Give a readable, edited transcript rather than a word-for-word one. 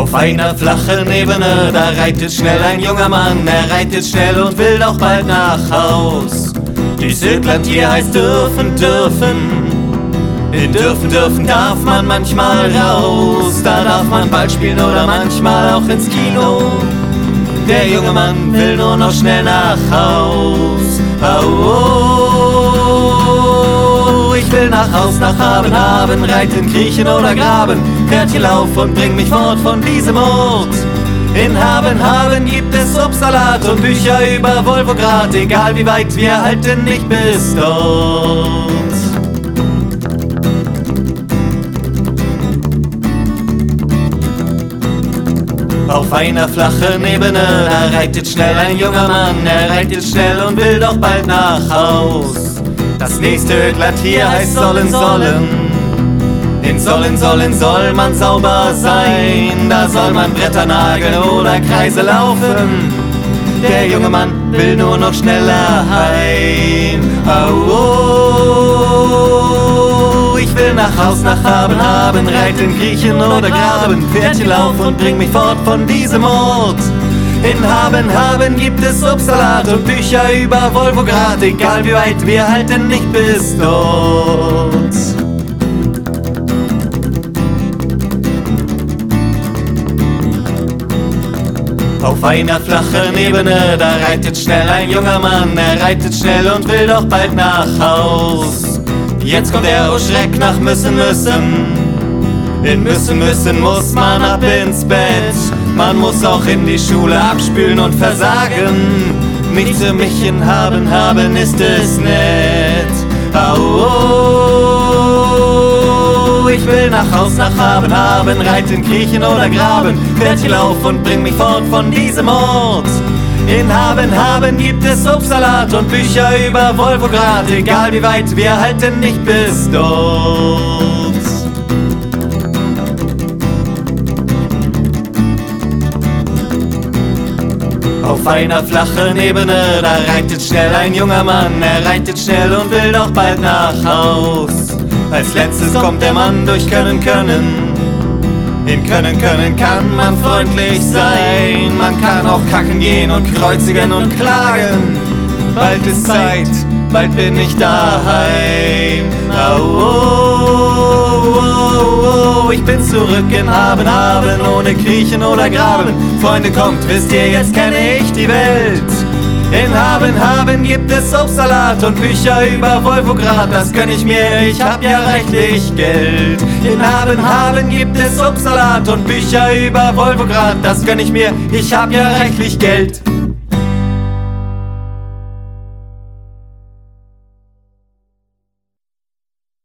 Auf einer flachen Ebene, da reitet schnell ein junger Mann. Er reitet schnell und will doch bald nach Haus. Dies Ödland hier heißt dürfen, dürfen. In dürfen, dürfen darf man manchmal raus. Da darf man Ball spielen oder manchmal auch ins Kino. Der junge Mann will nur noch schnell nach Haus. Oh, ich will nach Haus, nach Haben, haben, reiten, kriechen oder graben. Pferdchen lauf und bring mich fort von diesem Ort. In Haben, Haben gibt es Obstsalat und Bücher über Volvograd. Egal wie weit, wir halten nicht bis dort. Auf einer flachen Ebene, da reitet schnell ein junger Mann. Er reitet schnell und will doch bald nach Haus. Das nächste Ödland hier heißt sollen, sollen. In sollen, sollen soll man sauber sein. Da soll man Bretter nageln oder Kreise laufen. Der junge Mann will nur noch schneller heim. Oh, ich will nach Haus, nach Haben, haben, reiten, kriechen oder graben. Pferdchen lauf und bring mich fort von diesem Ort. In Haben, Haben gibt es Obstsalat und Bücher über Volvograd. Egal wie weit, wir halten nicht bis dort. Auf einer flachen Ebene, da reitet schnell ein junger Mann. Er reitet schnell und will doch bald nach Haus. Jetzt kommt er, oh Schreck, nach müssen, müssen. In müssen, müssen muss man ab ins Bett. Man muss auch in die Schule abspülen und versagen. Nichts für mich in Haben, haben ist es nett. Oh, ich will nach Haus, nach Haben, haben, reiten, kriechen oder graben. Pferdchen lauf und bring mich fort von diesem Ort. In Haben, Haben gibt es Obstsalat und Bücher über Volvograd. Egal wie weit, wir halten nicht bis dort. Auf einer flachen Ebene, da reitet schnell ein junger Mann. Er reitet schnell und will doch bald nach Haus. Als letztes kommt der Mann durch Können, Können. In Können, Können kann man freundlich sein. Man kann auch kacken gehen und kreuzigen und klagen. Bald ist Zeit, bald bin ich daheim. Oh, ich bin zurück in Haben, haben, ohne kriechen oder graben. Freunde, kommt, wisst ihr, jetzt kenne ich die Welt. In Haben, Haben gibt es Obstsalat und Bücher über Volvograd. Das gönn ich mir, ich hab ja reichlich Geld. In Haben, Haben gibt es Obstsalat und Bücher über Volvograd. Das gönn ich mir, ich hab ja reichlich Geld.